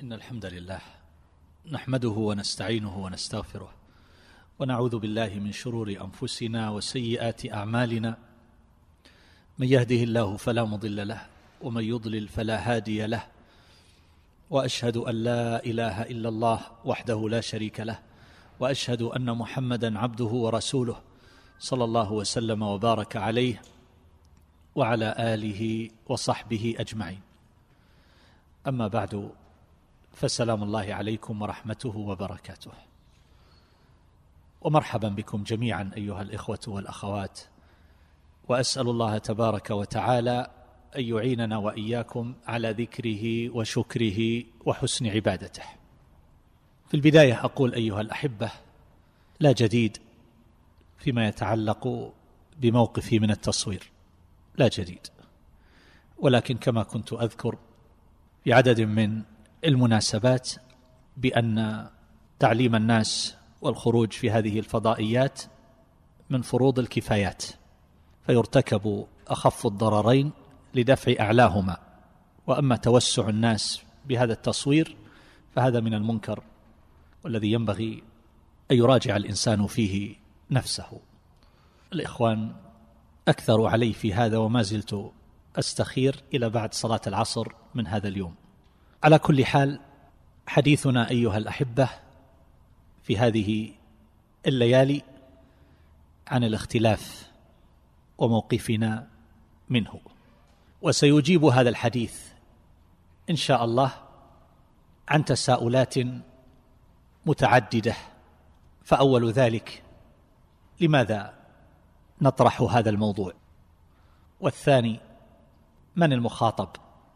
إن الحمد لله نحمده ونستعينه ونستغفره ونعوذ بالله من شرور أنفسنا وسيئات أعمالنا. من يهده الله فلا مضل له ومن يضلل فلا هادي له، وأشهد أن لا إله إلا الله وحده لا شريك له، وأشهد أن محمدا عبده ورسوله صلى الله وسلم وبارك عليه وعلى آله وصحبه أجمعين. أما بعد، فسلام الله عليكم ورحمته وبركاته، ومرحبا بكم جميعا أيها الإخوة والأخوات، وأسأل الله تبارك وتعالى أن يعيننا وإياكم على ذكره وشكره وحسن عبادته. في البداية أقول أيها الأحبة، لا جديد فيما يتعلق بموقفي من التصوير، لا جديد، ولكن كما كنت أذكر في عدد من المناسبات بأن تعليم الناس والخروج في هذه الفضائيات من فروض الكفايات، فيرتكب أخف الضررين لدفع أعلاهما، وأما توسع الناس بهذا التصوير فهذا من المنكر والذي ينبغي أن يراجع الإنسان فيه نفسه. الإخوان أكثروا علي في هذا وما زلت أستخير إلى بعد صلاة العصر من هذا اليوم. على كل حال، حديثنا أيها الأحبة في هذه الليالي عن الاختلاف وموقفنا منه، وسيجيب هذا الحديث إن شاء الله عن تساؤلات متعددة. فأول ذلك: لماذا نطرح هذا الموضوع؟ والثاني: من المخاطب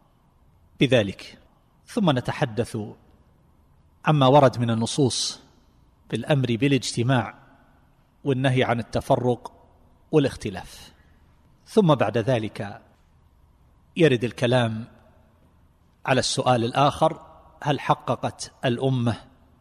بذلك؟ ثم نتحدث عما ورد من النصوص بالأمر بالاجتماع والنهي عن التفرق والاختلاف. ثم بعد ذلك يرد الكلام على السؤال الآخر: هل حققت الأمة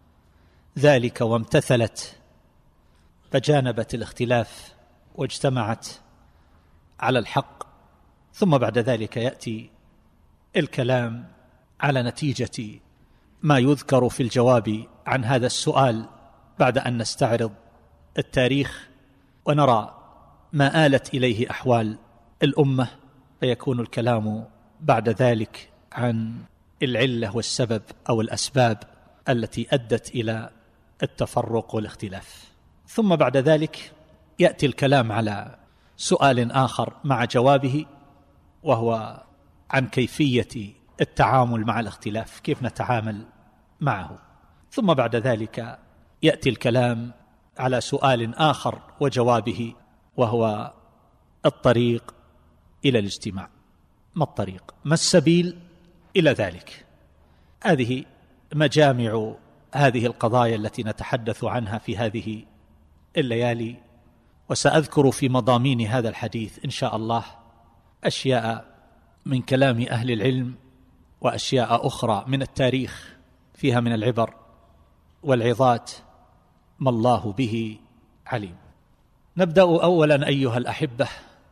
ذلك وامتثلت فجانبت الاختلاف واجتمعت على الحق؟ ثم بعد ذلك يأتي الكلام على نتيجة ما يذكر في الجواب عن هذا السؤال بعد أن نستعرض التاريخ ونرى ما آلت إليه أحوال الأمة، فيكون الكلام بعد ذلك عن العلة والسبب أو الأسباب التي أدت إلى التفرق والاختلاف. ثم بعد ذلك يأتي الكلام على سؤال آخر مع جوابه، وهو عن كيفية التعامل مع الاختلاف، كيف نتعامل معه. ثم بعد ذلك يأتي الكلام على سؤال آخر وجوابه، وهو الطريق إلى الاجتماع. ما الطريق؟ ما السبيل إلى ذلك؟ هذه مجامع هذه القضايا التي نتحدث عنها في هذه الليالي، وسأذكر في مضامين هذا الحديث إن شاء الله أشياء من كلام أهل العلم وأشياء أخرى من التاريخ فيها من العبر والعظات ما الله به عليم. نبدأ أولا أيها الأحبة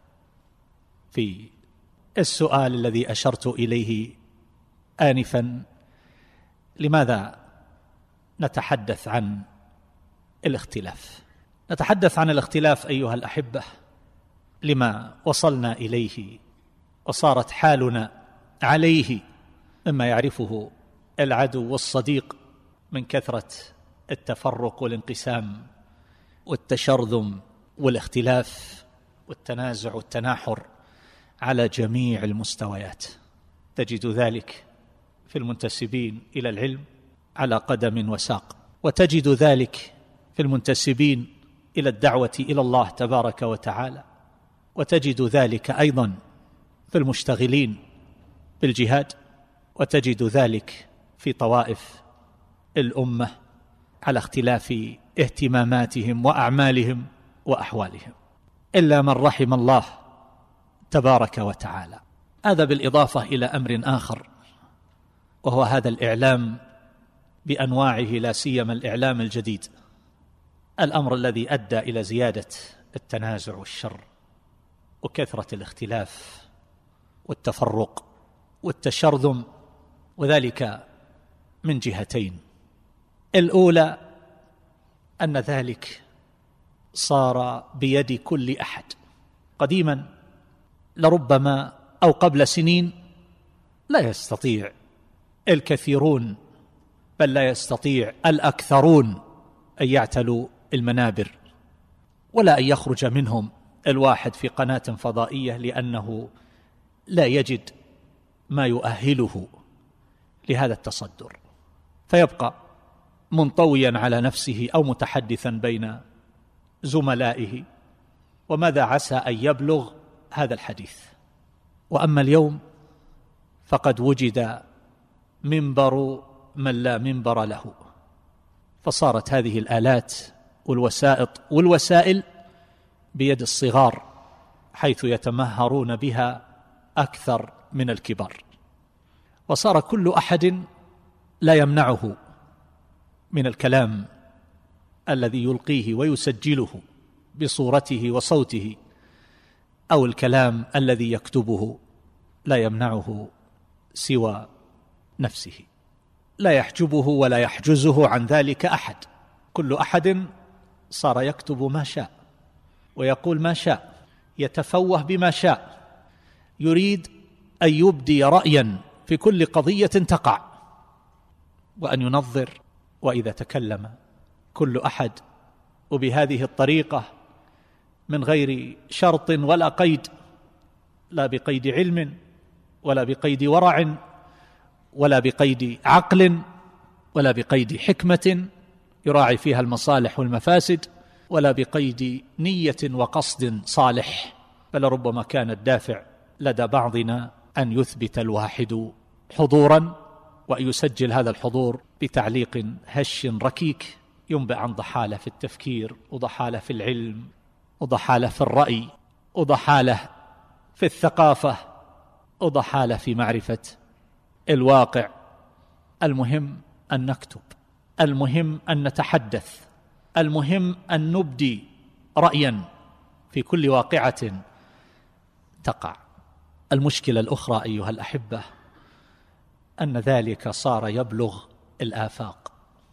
في السؤال الذي أشرت إليه آنفا: لماذا نتحدث عن الاختلاف؟ نتحدث عن الاختلاف أيها الأحبة لما وصلنا إليه وصارت حالنا عليه مما يعرفه العدو والصديق من كثرة التفرق والانقسام والتشرذم والاختلاف والتنازع والتناحر على جميع المستويات. تجد ذلك في المنتسبين إلى العلم على قدم وساق، وتجد ذلك في المنتسبين إلى الدعوة إلى الله تبارك وتعالى، وتجد ذلك أيضا في المشتغلين بالجهاد، وتجد ذلك في طوائف الأمة على اختلاف اهتماماتهم وأعمالهم وأحوالهم، إلا من رحم الله تبارك وتعالى. هذا بالإضافة إلى أمر آخر، وهو هذا الإعلام بأنواعه، لا سيما الإعلام الجديد، الأمر الذي أدى إلى زيادة التنازع والشر وكثرة الاختلاف والتفرق والتشرذم، وذلك من جهتين. الأولى أن ذلك صار بيد كل أحد. قديما لربما أو قبل سنين لا يستطيع الكثيرون، بل لا يستطيع الأكثرون أن يعتلوا المنابر، ولا أن يخرج منهم الواحد في قناة فضائية، لأنه لا يجد ما يؤهله لهذا التصدر، فيبقى منطويا على نفسه أو متحدثا بين زملائه، وماذا عسى أن يبلغ هذا الحديث. وأما اليوم فقد وجد منبر من لا منبر له، فصارت هذه الآلات والوسائل بيد الصغار، حيث يتمهرون بها أكثر من الكبار، وصار كل أحد لا يمنعه من الكلام الذي يلقيه ويسجله بصورته وصوته، أو الكلام الذي يكتبه لا يمنعه سوى نفسه، لا يحجبه ولا يحجزه عن ذلك أحد. كل أحد صار يكتب ما شاء ويقول ما شاء، يتفوه بما شاء، يريد أن يبدي رأيا في كل قضية تقع، وأن ينظر. وإذا تكلم كل أحد وبهذه الطريقة من غير شرط ولا قيد، لا بقيد علم ولا بقيد ورع ولا بقيد عقل ولا بقيد حكمة يراعي فيها المصالح والمفاسد، ولا بقيد نية وقصد صالح، بل ربما كان الدافع لدى بعضنا أن يثبت الواحد حضورا، وأن يسجل هذا الحضور بتعليق هش ركيك ينبئ عن ضحالة في التفكير، وضحالة في العلم، وضحالة في الرأي، وضحالة في الثقافة، وضحالة في معرفة الواقع. المهم أن نكتب، المهم أن نتحدث، المهم أن نبدي رأيا في كل واقعة تقع. المشكلة الأخرى أيها الأحبة أن ذلك صار يبلغ الآفاق،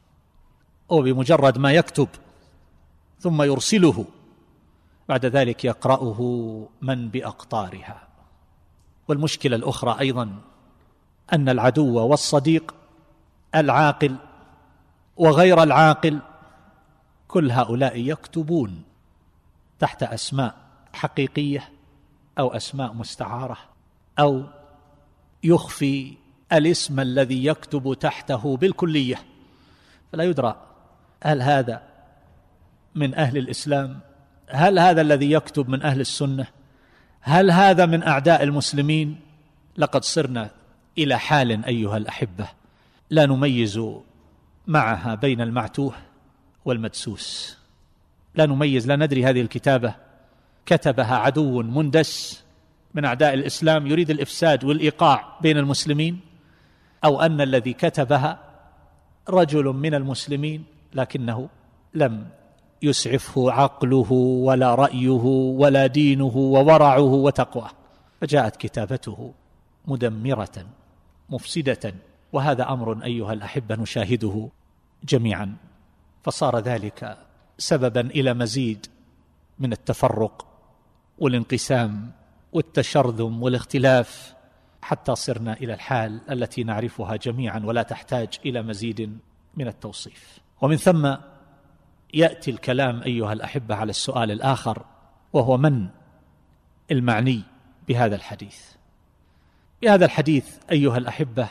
وبمجرد ما يكتب ثم يرسله بعد ذلك يقرأه من بأقطارها. والمشكلة الأخرى أيضا أن العدو والصديق، العاقل وغير العاقل، كل هؤلاء يكتبون تحت أسماء حقيقية أو أسماء مستعارة، أو يخفي الاسم الذي يكتب تحته بالكلية، فلا يدرى هل هذا من أهل الإسلام، هل هذا الذي يكتب من أهل السنة، هل هذا من أعداء المسلمين. لقد صرنا إلى حال أيها الأحبة لا نميز معها بين المعتوه والمدسوس، لا نميز، لا ندري هذه الكتابة كتبها عدو مندس من أعداء الإسلام يريد الإفساد والإيقاع بين المسلمين، أو أن الذي كتبها رجل من المسلمين لكنه لم يسعفه عقله ولا رأيه ولا دينه وورعه وتقواه، فجاءت كتابته مدمرة مفسدة. وهذا أمر أيها الأحبة نشاهده جميعا، فصار ذلك سببا إلى مزيد من التفرق والانقسام والتشرذم والاختلاف، حتى صرنا إلى الحال التي نعرفها جميعا ولا تحتاج إلى مزيد من التوصيف. ومن ثم يأتي الكلام أيها الأحبة على السؤال الآخر، وهو من المعني بهذا الحديث. بهذا الحديث أيها الأحبة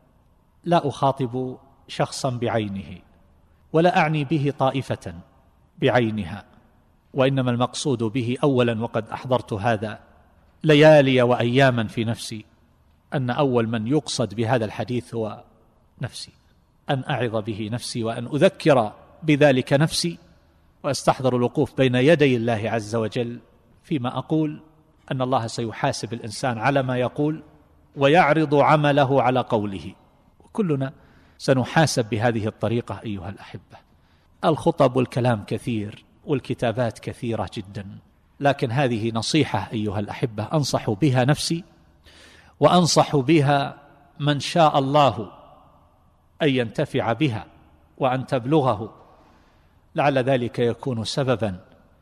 لا أخاطب شخصا بعينه، ولا أعني به طائفة بعينها، وإنما المقصود به أولا، وقد أحضرت هذا ليالي وأياما في نفسي، أن أول من يقصد بهذا الحديث هو نفسي، أن أعظ به نفسي وأن أذكر بذلك نفسي، وأستحضر الوقوف بين يدي الله عز وجل فيما أقول، أن الله سيحاسب الإنسان على ما يقول ويعرض عمله على قوله، وكلنا سنحاسب بهذه الطريقة أيها الأحبة. الخطب والكلام كثير والكتابات كثيرة جدا، لكن هذه نصيحة أيها الأحبة أنصح بها نفسي، وأنصح بها من شاء الله أن ينتفع بها وأن تبلغه، لعل ذلك يكون سببا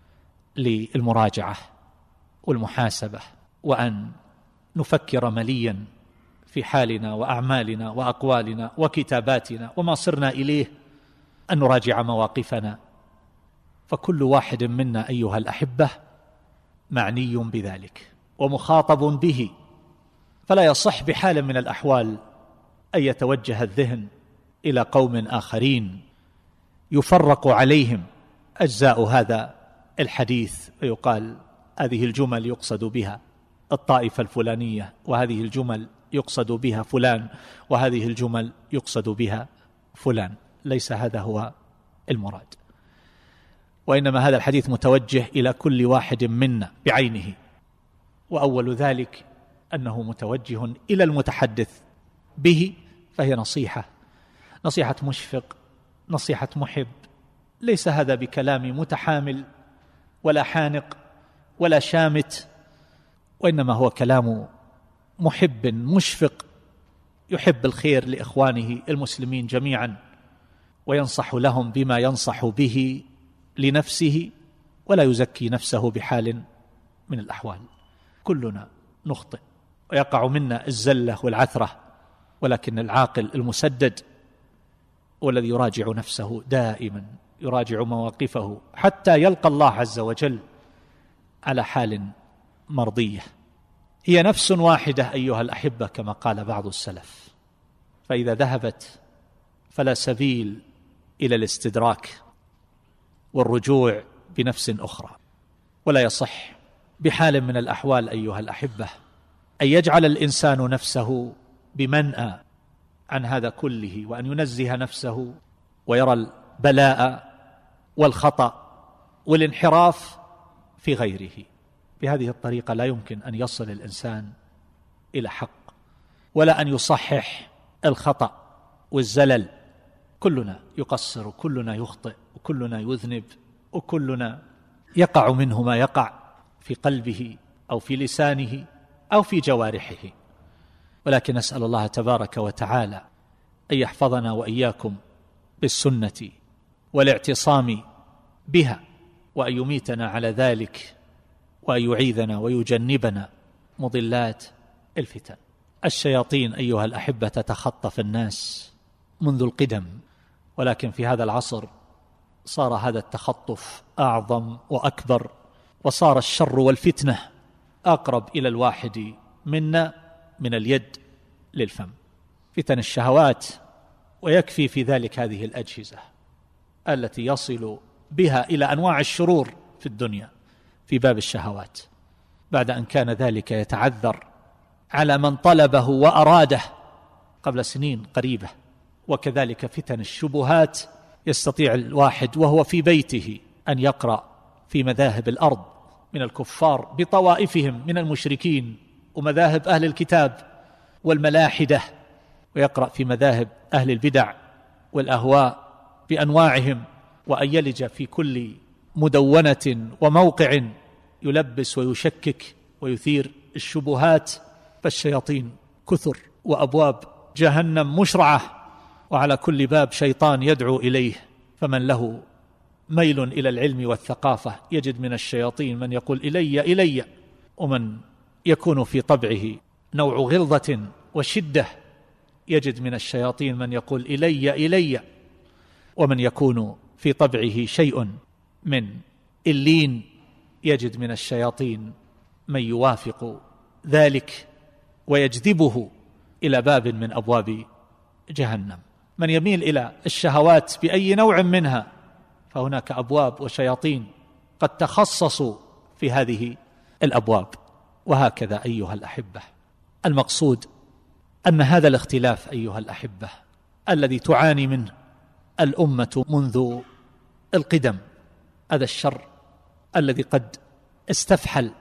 للمراجعة والمحاسبة، وأن نفكر مليا في حالنا وأعمالنا وأقوالنا وكتاباتنا وما صرنا إليه، أن نراجع مواقفنا. فكل واحد منا أيها الأحبة معني بذلك ومخاطب به، فلا يصح بحال من الأحوال أن يتوجه الذهن إلى قوم آخرين يفرق عليهم أجزاء هذا الحديث، ويقال هذه الجمل يقصد بها الطائفة الفلانية، وهذه الجمل يقصد بها فلان، وهذه الجمل يقصد بها فلان. ليس هذا هو المراد، وإنما هذا الحديث متوجه إلى كل واحد منا بعينه، وأول ذلك أنه متوجه إلى المتحدث به، فهي نصيحة مشفق، نصيحة محب. ليس هذا بكلام متحامل ولا حانق ولا شامت، وإنما هو كلام محب مشفق يحب الخير لإخوانه المسلمين جميعا، وينصح لهم بما ينصح به لنفسه، ولا يزكي نفسه بحال من الأحوال. كلنا نخطئ ويقع منا الزلة والعثرة، ولكن العاقل المسدد والذي يراجع نفسه دائما، يراجع مواقفه حتى يلقى الله عز وجل على حال مرضية. هي نفس واحدة أيها الأحبة كما قال بعض السلف، فإذا ذهبت فلا سبيل إلى الاستدراك والرجوع بنفس أخرى. ولا يصح بحال من الأحوال أيها الأحبة أن يجعل الإنسان نفسه بمنأى عن هذا كله، وأن ينزه نفسه ويرى البلاء والخطأ والانحراف في غيره. بهذه الطريقة لا يمكن أن يصل الإنسان إلى حق، ولا أن يصحح الخطأ والزلل. كلنا يقصر، وكلنا يخطئ، وكلنا يذنب، وكلنا يقع منه ما يقع في قلبه أو في لسانه أو في جوارحه. ولكن نسأل الله تبارك وتعالى أن يحفظنا وإياكم بالسنة والاعتصام بها، وأن يميتنا على ذلك، وأن يعيذنا ويجنبنا مضلات الفتن. الشياطين أيها الأحبة تتخطف الناس منذ القدم، ولكن في هذا العصر صار هذا التخطف أعظم وأكبر، وصار الشر والفتنة أقرب إلى الواحد منا من اليد للفم. فتن الشهوات، ويكفي في ذلك هذه الأجهزة التي يصل بها إلى أنواع الشرور في الدنيا في باب الشهوات، بعد أن كان ذلك يتعذر على من طلبه وأراده قبل سنين قريبة. وكذلك فتن الشبهات، يستطيع الواحد وهو في بيته أن يقرأ في مذاهب الأرض من الكفار بطوائفهم من المشركين ومذاهب أهل الكتاب والملاحدة، ويقرأ في مذاهب أهل البدع والأهواء بأنواعهم، وأن يلج في كل مدونة وموقع يلبس ويشكك ويثير الشبهات. فالشياطين كثر، وأبواب جهنم مشرعة، وعلى كل باب شيطان يدعو إليه. فمن له ميل إلى العلم والثقافة يجد من الشياطين من يقول إلي، ومن يكون في طبعه نوع غلظة وشدة يجد من الشياطين من يقول إلي، ومن يكون في طبعه شيء من اللين يجد من الشياطين من يوافق ذلك ويجذبه إلى باب من أبواب جهنم. من يميل إلى الشهوات بأي نوع منها فهناك أبواب وشياطين قد تخصصوا في هذه الأبواب. وهكذا أيها الأحبة، المقصود أن هذا الاختلاف أيها الأحبة الذي تعاني منه الأمة منذ القدم، هذا الشر الذي قد استفحل،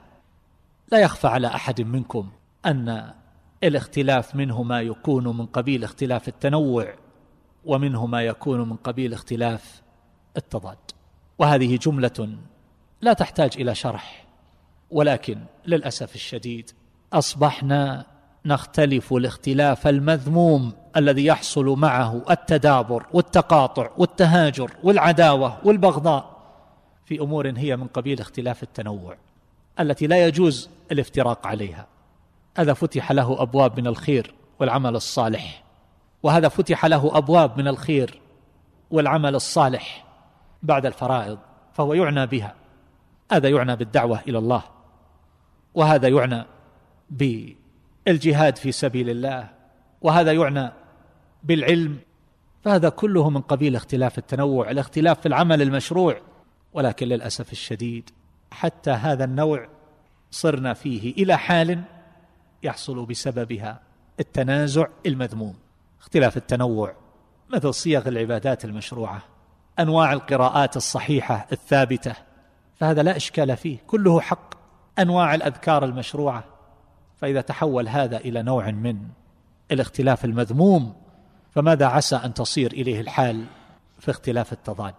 لا يخفى على أحد منكم أن الاختلاف منه ما يكون من قبيل اختلاف التنوع، ومنه ما يكون من قبيل اختلاف التضاد. وهذه جملة لا تحتاج إلى شرح، ولكن للأسف الشديد أصبحنا نختلف الاختلاف المذموم الذي يحصل معه التدابر والتقاطع والتهاجر والعداوة والبغضاء في أمور هي من قبيل اختلاف التنوع التي لا يجوز الافتراق عليها. هذا فتح له أبواب من الخير والعمل الصالح، وهذا فتح له أبواب من الخير والعمل الصالح بعد الفرائض، فهو يعنى بها. هذا يعنى بالدعوة إلى الله، وهذا يعنى بالجهاد في سبيل الله، وهذا يعنى بالعلم، فهذا كله من قبيل اختلاف التنوع، الاختلاف في العمل المشروع. ولكن للأسف الشديد حتى هذا النوع صرنا فيه إلى حال يحصل بسببها التنازع المذموم. اختلاف التنوع مثل صيغ العبادات المشروعة، أنواع القراءات الصحيحة الثابتة، فهذا لا إشكال فيه، كله حق. أنواع الأذكار المشروعة، فإذا تحول هذا إلى نوع من الاختلاف المذموم فماذا عسى أن تصير إليه الحال في اختلاف التضاد؟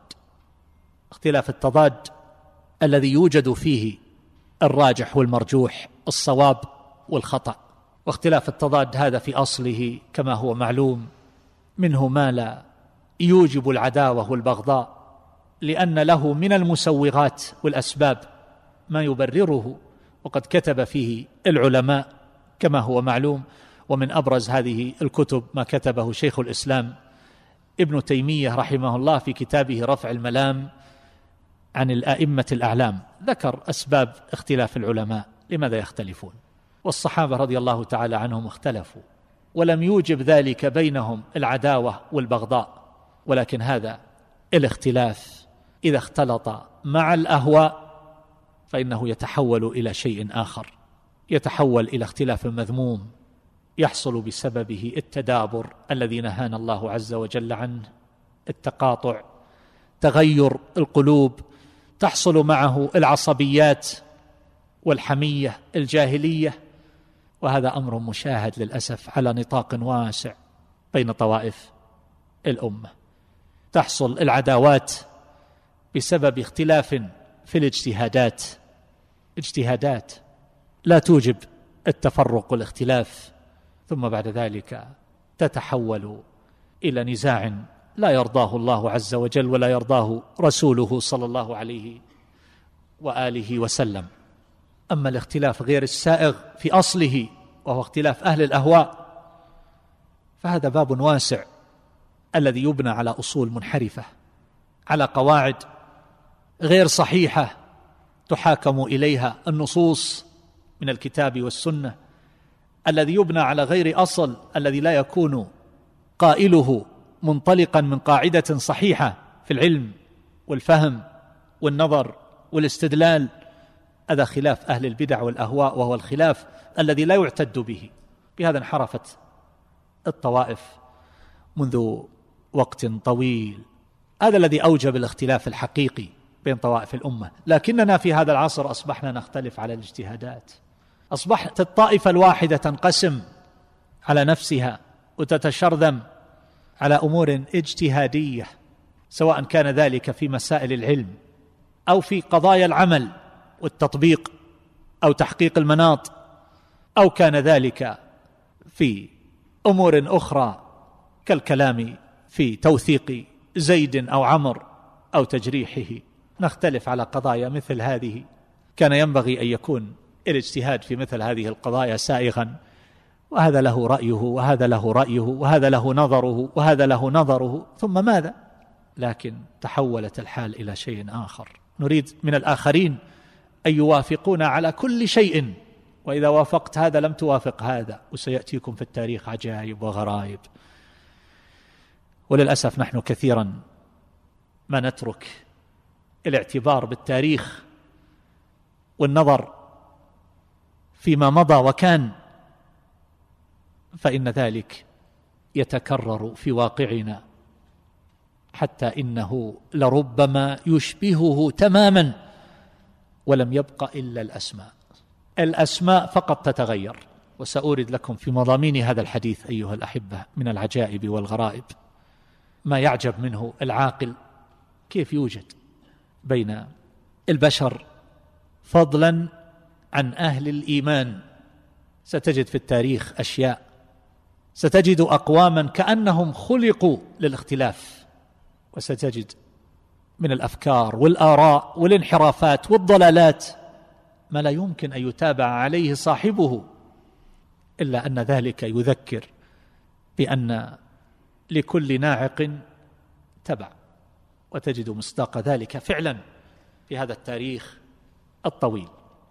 اختلاف التضاد الذي يوجد فيه الراجح والمرجوح، الصواب والخطأ. واختلاف التضاد هذا في أصله كما هو معلوم منه ما لا يوجب العداوة والبغضاء، لأن له من المسوغات والأسباب ما يبرره، وقد كتب فيه العلماء كما هو معلوم. ومن أبرز هذه الكتب ما كتبه شيخ الإسلام ابن تيمية رحمه الله في كتابه رفع الملام عن الأئمة الأعلام، ذكر أسباب اختلاف العلماء لماذا يختلفون. والصحابة رضي الله تعالى عنهم اختلفوا، ولم يوجب ذلك بينهم العداوة والبغضاء، ولكن هذا الاختلاف إذا اختلط مع الأهواء فإنه يتحول إلى شيء آخر، يتحول إلى اختلاف مذموم يحصل بسببه التدابر الذي نهانا الله عز وجل عنه، التقاطع، تغير القلوب، تحصل معه العصبيات والحمية الجاهلية. وهذا أمر مشاهد للأسف على نطاق واسع بين طوائف الأمة. تحصل العداوات بسبب اختلاف في الاجتهادات، اجتهادات لا توجب التفرق والاختلاف، ثم بعد ذلك تتحول إلى نزاع لا يرضاه الله عز وجل ولا يرضاه رسوله صلى الله عليه وآله وسلم. أما الاختلاف غير السائغ في أصله وهو اختلاف أهل الأهواء فهذا باب واسع الذي يبنى على أصول منحرفة، على قواعد غير صحيحة تحاكم إليها النصوص من الكتاب والسنة، الذي يبنى على غير أصل، الذي لا يكون قائله منطلقا من قاعدة صحيحة في العلم والفهم والنظر والاستدلال. هذا خلاف أهل البدع والأهواء، وهو الخلاف الذي لا يعتد به. بهذا انحرفت الطوائف منذ وقت طويل. هذا الذي أوجب الاختلاف الحقيقي بين طوائف الأمة. لكننا في هذا العصر أصبحنا نختلف على الاجتهادات، أصبحت الطائفة الواحدة تنقسم على نفسها وتتشرذم على أمور اجتهادية، سواء كان ذلك في مسائل العلم أو في قضايا العمل والتطبيق أو تحقيق المناط، أو كان ذلك في أمور أخرى كالكلام في توثيق زيد أو عمر أو تجريحه. نختلف على قضايا مثل هذه. كان ينبغي أن يكون الاجتهاد في مثل هذه القضايا سائغا، وهذا له رأيه وهذا له رأيه وهذا له نظره وهذا له نظره، ثم ماذا؟ لكن تحولت الحال إلى شيء آخر. نريد من الآخرين أن يوافقون على كل شيء، وإذا وافقت هذا لم توافق هذا، وسيأتيكم في التاريخ عجائب وغرائب. وللأسف نحن كثيرا ما نترك الاعتبار بالتاريخ والنظر فيما مضى وكان، فإن ذلك يتكرر في واقعنا، حتى إنه لربما يشبهه تماما ولم يبق إلا الأسماء. الأسماء فقط تتغير. وسأورد لكم في مضامين هذا الحديث أيها الأحبة من العجائب والغرائب ما يعجب منه العاقل، كيف يوجد بين البشر فضلا عن أهل الإيمان ستجد في التاريخ أشياء، ستجد أقواما كأنهم خلقوا للاختلاف، وستجد من الأفكار والآراء والانحرافات والضلالات ما لا يمكن أن يتابع عليه صاحبه، إلا أن ذلك يذكر بأن لكل ناعق تبع، وتجد مصداق ذلك فعلا في هذا التاريخ الطويل.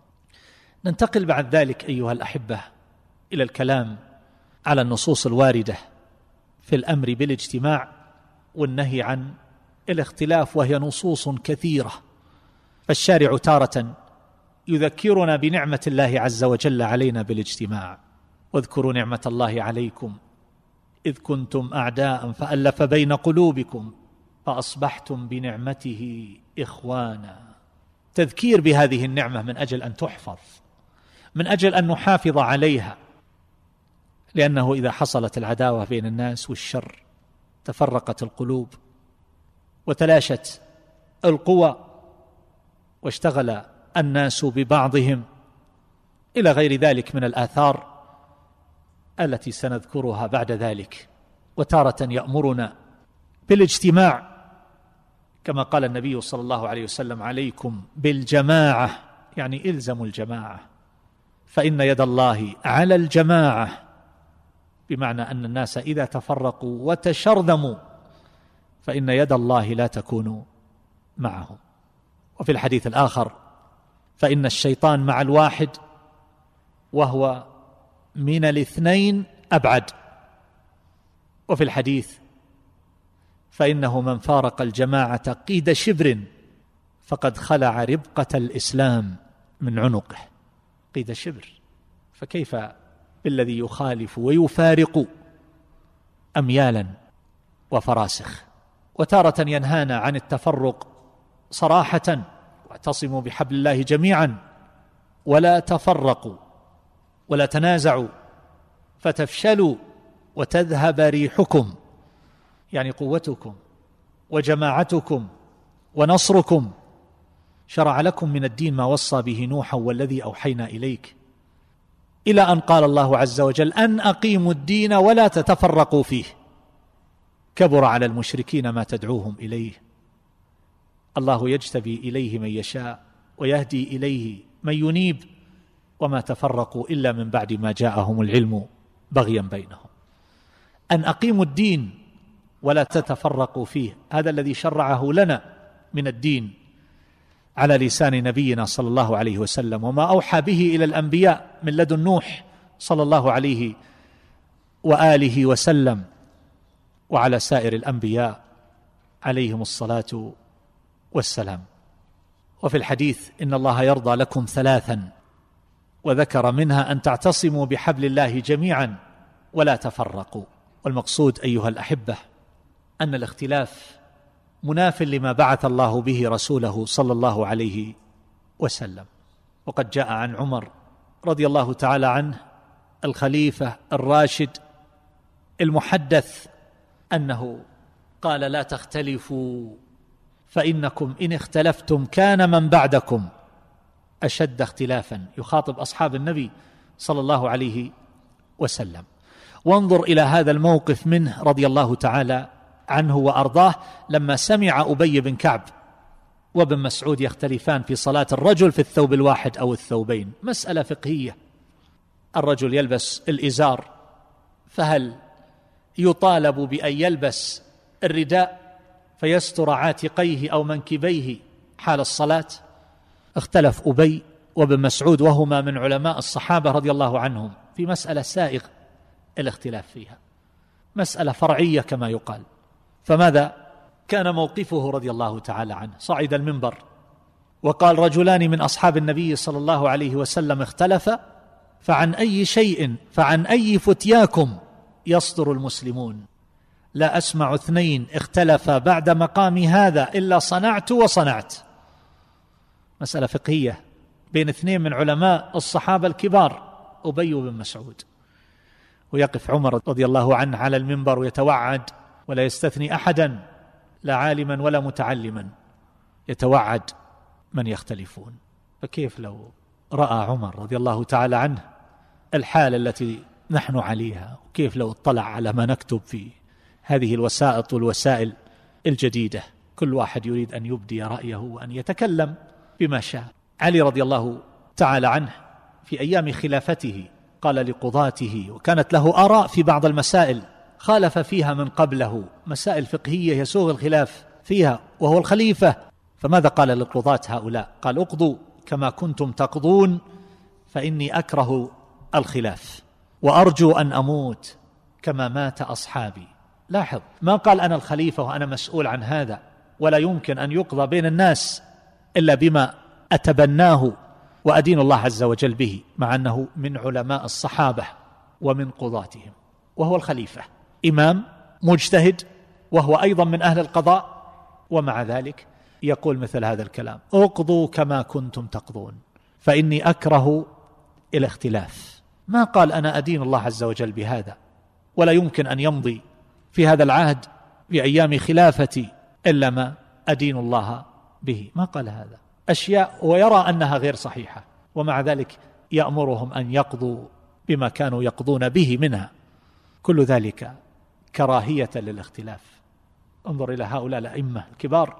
ننتقل بعد ذلك أيها الأحبة إلى الكلام على النصوص الواردة في الأمر بالاجتماع والنهي عن الاختلاف، وهي نصوص كثيرة. فالشارع تارة يذكرنا بنعمة الله عز وجل علينا بالاجتماع: واذكروا نعمة الله عليكم إذ كنتم أعداء فألف بين قلوبكم فأصبحتم بنعمته إخوانا. تذكير بهذه النعمة من أجل أن تحفظ، من أجل أن نحافظ عليها، لأنه إذا حصلت العداوة بين الناس والشر تفرقت القلوب وتلاشت القوى واشتغل الناس ببعضهم، إلى غير ذلك من الآثار التي سنذكرها بعد ذلك. وتارة يأمرنا بالاجتماع كما قال النبي صلى الله عليه وسلم: عليكم بالجماعة، يعني إلزموا الجماعة، فإن يد الله على الجماعة، بمعنى أن الناس إذا تفرقوا وتشرذموا فإن يد الله لا تكون معهم. وفي الحديث الآخر: فإن الشيطان مع الواحد وهو من الاثنين أبعد. وفي الحديث: فإنه من فارق الجماعة قيد شبر فقد خلع ربقة الإسلام من عنقه. قيد شبر، فكيف بالذي يخالف ويفارق أميالا وفراسخ؟ وتارة ينهانا عن التفرق صراحة: واعتصموا بحبل الله جميعا ولا تفرقوا ولا تنازعوا فتفشلوا وتذهب ريحكم، يعني قوتكم وجماعتكم ونصركم. شرع لكم من الدين ما وصى به نوحا والذي أوحينا إليك، إلى أن قال الله عز وجل: أن أقيموا الدين ولا تتفرقوا فيه، كبر على المشركين ما تدعوهم إليه. الله يجتبي إليه من يشاء ويهدي إليه من ينيب، وما تفرقوا إلا من بعد ما جاءهم العلم بغيا بينهم. أن أقيموا الدين ولا تتفرقوا فيه، هذا الذي شرعه لنا من الدين على لسان نبينا صلى الله عليه وسلم، وما أوحى به إلى الأنبياء من لدن نوح صلى الله عليه وآله وسلم، وعلى سائر الأنبياء عليهم الصلاة والسلام. وفي الحديث: إن الله يرضى لكم ثلاثا، وذكر منها أن تعتصموا بحبل الله جميعا ولا تفرقوا. والمقصود أيها الأحبة أن الاختلاف مناف لما بعث الله به رسوله صلى الله عليه وسلم. وقد جاء عن عمر رضي الله تعالى عنه الخليفة الراشد المحدث أنه قال: لا تختلفوا فإنكم إن اختلفتم كان من بعدكم أشد اختلافا، يخاطب أصحاب النبي صلى الله عليه وسلم. وانظر إلى هذا الموقف منه رضي الله تعالى عنه وأرضاه لما سمع أبي بن كعب وابن مسعود يختلفان في صلاة الرجل في الثوب الواحد أو الثوبين. مسألة فقهية: الرجل يلبس الإزار، فهل يطالب بأن يلبس الرداء فيستر عاتقيه أو منكبيه حال الصلاة؟ اختلف أبي وابن مسعود وهما من علماء الصحابة رضي الله عنهم في مسألة سائغ الاختلاف فيها، مسألة فرعية كما يقال. فماذا كان موقفه رضي الله تعالى عنه؟ صعد المنبر وقال: رجلان من أصحاب النبي صلى الله عليه وسلم اختلفا، فعن أي شيء فعن أي فتياكم يصدر المسلمون؟ لا أسمع اثنين اختلفا بعد مقام هذا إلا صنعت وصنعت. مسألة فقهية بين اثنين من علماء الصحابة الكبار، أبي بن مسعود، ويقف عمر رضي الله عنه على المنبر ويتوعد، ولا يستثني أحدا، لا عالما ولا متعلما، يتوعد من يختلفون. فكيف لو رأى عمر رضي الله تعالى عنه الحالة التي نحن عليها، وكيف لو اطلع على ما نكتب في هذه الوسائط والوسائل الجديدة. كل واحد يريد أن يبدي رأيه وأن يتكلم بما شاء. علي رضي الله تعالى عنه في أيام خلافته قال لقضاته، وكانت له آراء في بعض المسائل خالف فيها من قبله، مسائل فقهية يسوغ الخلاف فيها وهو الخليفة، فماذا قال للقضاة هؤلاء؟ قال: اقضوا كما كنتم تقضون فإني أكره الخلاف وأرجو أن أموت كما مات أصحابي. لاحظ، ما قال أنا الخليفة وأنا مسؤول عن هذا، ولا يمكن أن يقضى بين الناس إلا بما أتبناه وأدين الله عز وجل به، مع أنه من علماء الصحابة ومن قضاتهم، وهو الخليفة، إمام مجتهد، وهو أيضا من أهل القضاء، ومع ذلك يقول مثل هذا الكلام: اقضوا كما كنتم تقضون فإني أكره الاختلاف. ما قال أنا أدين الله عز وجل بهذا، ولا يمكن أن يمضي في هذا العهد بأيام خلافتي إلا ما أدين الله به، ما قال هذا. أشياء ويرى أنها غير صحيحة، ومع ذلك يأمرهم أن يقضوا بما كانوا يقضون به منها، كل ذلك كراهية للاختلاف. انظر إلى هؤلاء الأئمة الكبار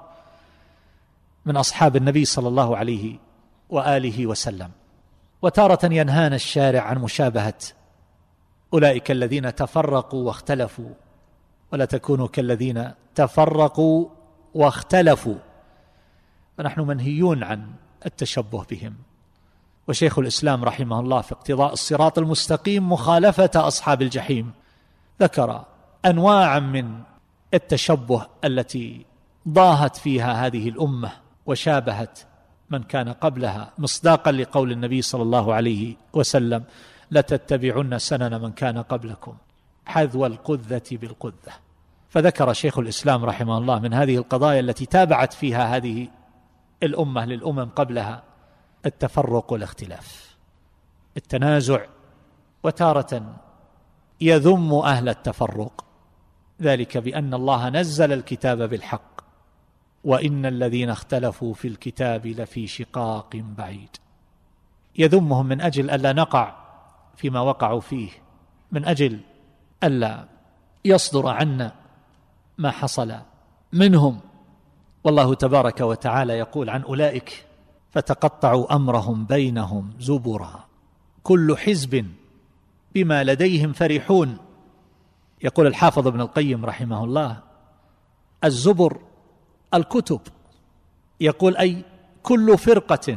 من أصحاب النبي صلى الله عليه وآله وسلم. وتارة ينهانا الشارع عن مشابهة أولئك الذين تفرقوا واختلفوا، ولا تكونوا كالذين تفرقوا واختلفوا، فنحن منهيون عن التشبه بهم. وشيخ الإسلام رحمه الله في اقتضاء الصراط المستقيم مخالفة أصحاب الجحيم ذكر أنواعا من التشبه التي ضاهت فيها هذه الأمة وشابهت من كان قبلها، مصداقا لقول النبي صلى الله عليه وسلم: لتتبعن سنن من كان قبلكم حذو القذة بالقذة. فذكر شيخ الإسلام رحمه الله من هذه القضايا التي تابعت فيها هذه الأمة للأمم قبلها: التفرق والاختلاف، التنازع، وتارة يذم أهل التفرق، ذلك بأن الله نزل الكتاب بالحق وإن الذين اختلفوا في الكتاب لفي شقاق بعيد. يذمهم من أجل ألا نقع فيما وقعوا فيه، من أجل ألا يصدر عنا ما حصل منهم. والله تبارك وتعالى يقول عن أولئك: فتقطعوا أمرهم بينهم زبرا كل حزب بما لديهم فرحون. يقول الحافظ ابن القيم رحمه الله: الزبر الكتب، يقول أي كل فرقة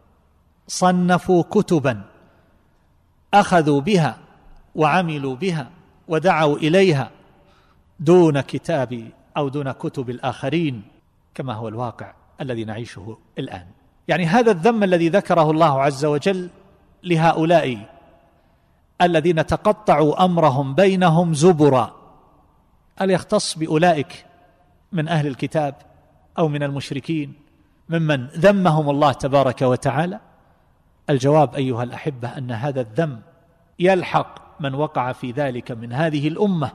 صنفوا كتبا أخذوا بها وعملوا بها ودعوا إليها دون كتاب أو دون كتب الآخرين، كما هو الواقع الذي نعيشه الآن. يعني هذا الذم الذي ذكره الله عز وجل لهؤلاء الذين تقطعوا أمرهم بينهم زبرا، هل يختص بأولئك من أهل الكتاب أو من المشركين ممن ذمهم الله تبارك وتعالى؟ الجواب أيها الأحبة أن هذا الذم يلحق من وقع في ذلك من هذه الأمة،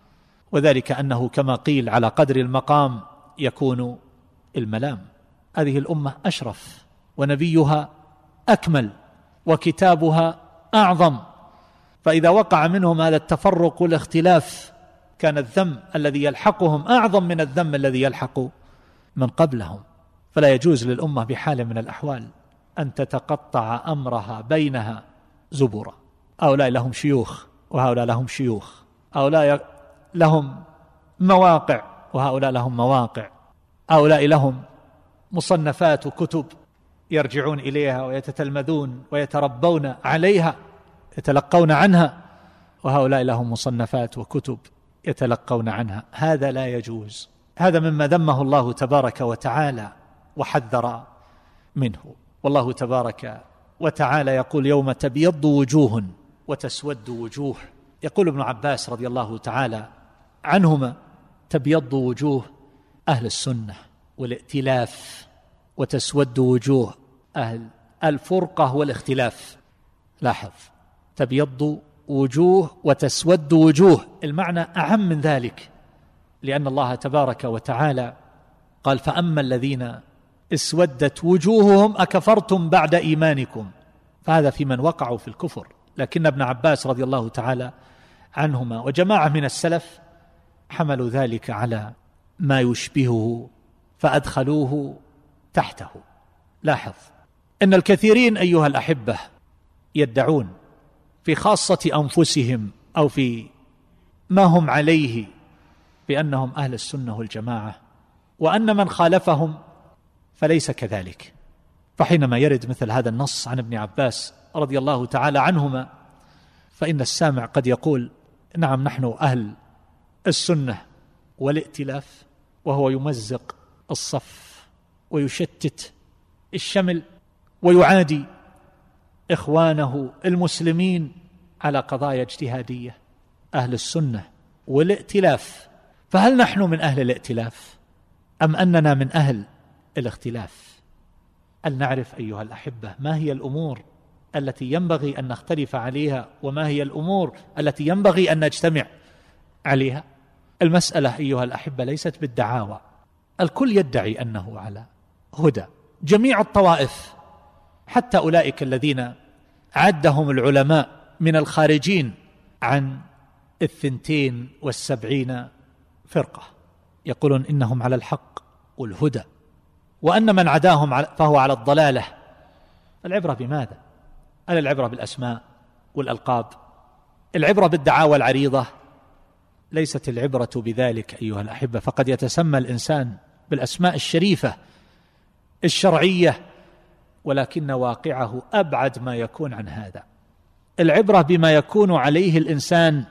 وذلك أنه كما قيل على قدر المقام يكون الملام. هذه الأمة أشرف ونبيها أكمل وكتابها أعظم، فإذا وقع منهم هذا التفرق والاختلاف كان الذم الذي يلحقهم أعظم من الذم الذي يلحق من قبلهم. فلا يجوز للأمة بحال من الأحوال أن تتقطع أمرها بينها زبرا. هؤلاء لهم شيوخ وهؤلاء لهم شيوخ، هؤلاء لهم مواقع وهؤلاء لهم مواقع، هؤلاء لهم مصنفات وكتب يرجعون إليها ويتتلمذون ويتربون عليها يتلقون عنها، وهؤلاء لهم مصنفات وكتب يتلقون عنها. هذا لا يجوز، هذا مما ذمه الله تبارك وتعالى وحذر منه. والله تبارك وتعالى يقول: يوم تبيض وجوه وتسود وجوه. يقول ابن عباس رضي الله تعالى عنهما: تبيض وجوه أهل السنة والائتلاف، وتسود وجوه أهل الفرقة والاختلاف. لاحظ، تبيض وجوه وتسود وجوه، المعنى أعم من ذلك، لأن الله تبارك وتعالى قال: فأما الذين اسودت وجوههم أكفرتم بعد إيمانكم، فهذا في من وقعوا في الكفر. لكن ابن عباس رضي الله تعالى عنهما وجماعة من السلف حملوا ذلك على ما يشبهه فأدخلوه تحته. لاحظ أن الكثيرين أيها الأحبة يدعون في خاصة أنفسهم أو في ما هم عليه بأنهم أهل السنة والجماعة، وأن من خالفهم فليس كذلك. فحينما يرد مثل هذا النص عن ابن عباس رضي الله تعالى عنهما فإن السامع قد يقول نعم نحن أهل السنة والائتلاف، وهو يمزق الصف ويشتت الشمل ويعادي إخوانه المسلمين على قضايا اجتهادية. أهل السنة والائتلاف، فهل نحن من أهل الائتلاف أم أننا من أهل الاختلاف؟ هل نعرف أيها الأحبة ما هي الأمور التي ينبغي أن نختلف عليها وما هي الأمور التي ينبغي أن نجتمع عليها؟ المسألة أيها الأحبة ليست بالدعاوى، الكل يدعي أنه على هدى، جميع الطوائف، حتى أولئك الذين عدهم العلماء من الخارجين عن 72 فرقة يقولون إنهم على الحق والهدى، وأن من عداهم فهو على الضلالة. العبرة بماذا؟ هل العبرة بالأسماء والألقاب؟ العبرة بالدعاوى العريضة؟ ليست العبرة بذلك أيها الأحبة، فقد يتسمى الإنسان بالأسماء الشريفة الشرعية ولكن واقعه أبعد ما يكون عن هذا. العبرة بما يكون عليه الإنسان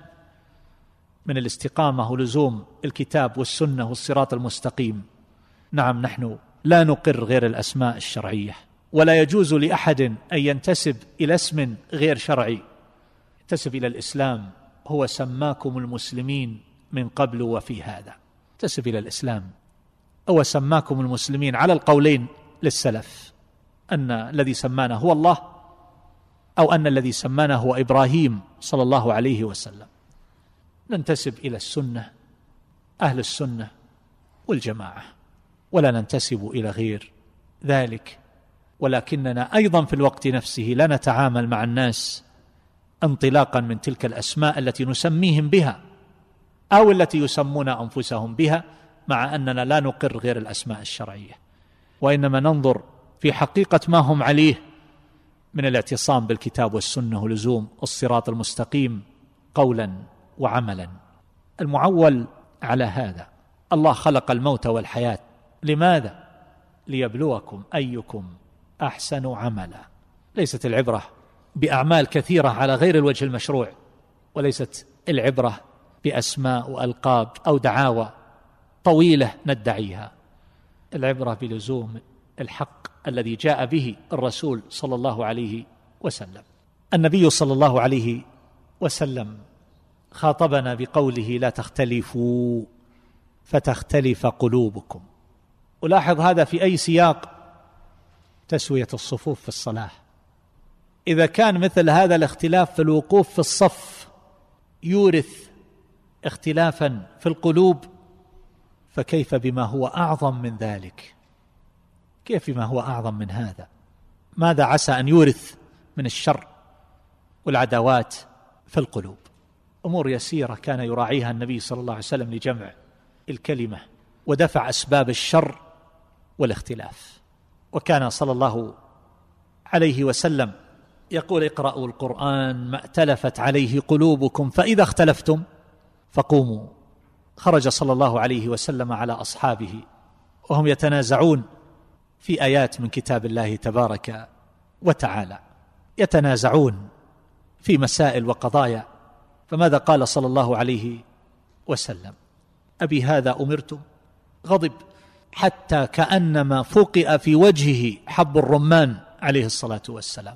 من الاستقامة ولزوم الكتاب والسنة والصراط المستقيم. نعم نحن لا نقر غير الأسماء الشرعية، ولا يجوز لأحد أن ينتسب إلى اسم غير شرعي. ينتسب إلى الإسلام، هو سماكم المسلمين من قبل وفي هذا. ينتسب إلى الإسلام، هو سماكم المسلمين على القولين للسلف، أن الذي سمانا هو الله أو أن الذي سمانا هو إبراهيم صلى الله عليه وسلم. ننتسب إلى السنة، أهل السنة والجماعة، ولا ننتسب إلى غير ذلك. ولكننا أيضا في الوقت نفسه لا نتعامل مع الناس انطلاقا من تلك الأسماء التي نسميهم بها أو التي يسمون أنفسهم بها، مع أننا لا نقر غير الأسماء الشرعية، وإنما ننظر في حقيقة ما هم عليه من الاعتصام بالكتاب والسنة ولزوم الصراط المستقيم قولا وعملا. المعول على هذا الله خلق الموت والحياة، لماذا؟ ليبلوكم أيكم أحسن عملا. ليست العبرة بأعمال كثيرة على غير الوجه المشروع، وليست العبرة بأسماء وألقاب أو دعاوى طويلة ندعيها. العبرة بلزوم الحق الذي جاء به الرسول صلى الله عليه وسلم. النبي صلى الله عليه وسلم خاطبنا بقوله لا تختلفوا فتختلف قلوبكم. ألاحظ هذا في أي سياق؟ تسوية الصفوف في الصلاة. إذا كان مثل هذا الاختلاف في الوقوف في الصف يورث اختلافا في القلوب، فكيف بما هو أعظم من ذلك؟ كيف بما هو أعظم من هذا؟ ماذا عسى أن يورث من الشر والعداوات في القلوب؟ أمور يسيرة كان يراعيها النبي صلى الله عليه وسلم لجمع الكلمة ودفع أسباب الشر والاختلاف. وكان صلى الله عليه وسلم يقول اقرأوا القرآن ما ائتلفت عليه قلوبكم فإذا اختلفتم فقوموا. خرج صلى الله عليه وسلم على أصحابه وهم يتنازعون في آيات من كتاب الله تبارك وتعالى، يتنازعون في مسائل وقضايا، فماذا قال صلى الله عليه وسلم؟ أبي هذا أمرتم؟ غضب حتى كأنما فقئ في وجهه حب الرمان عليه الصلاة والسلام.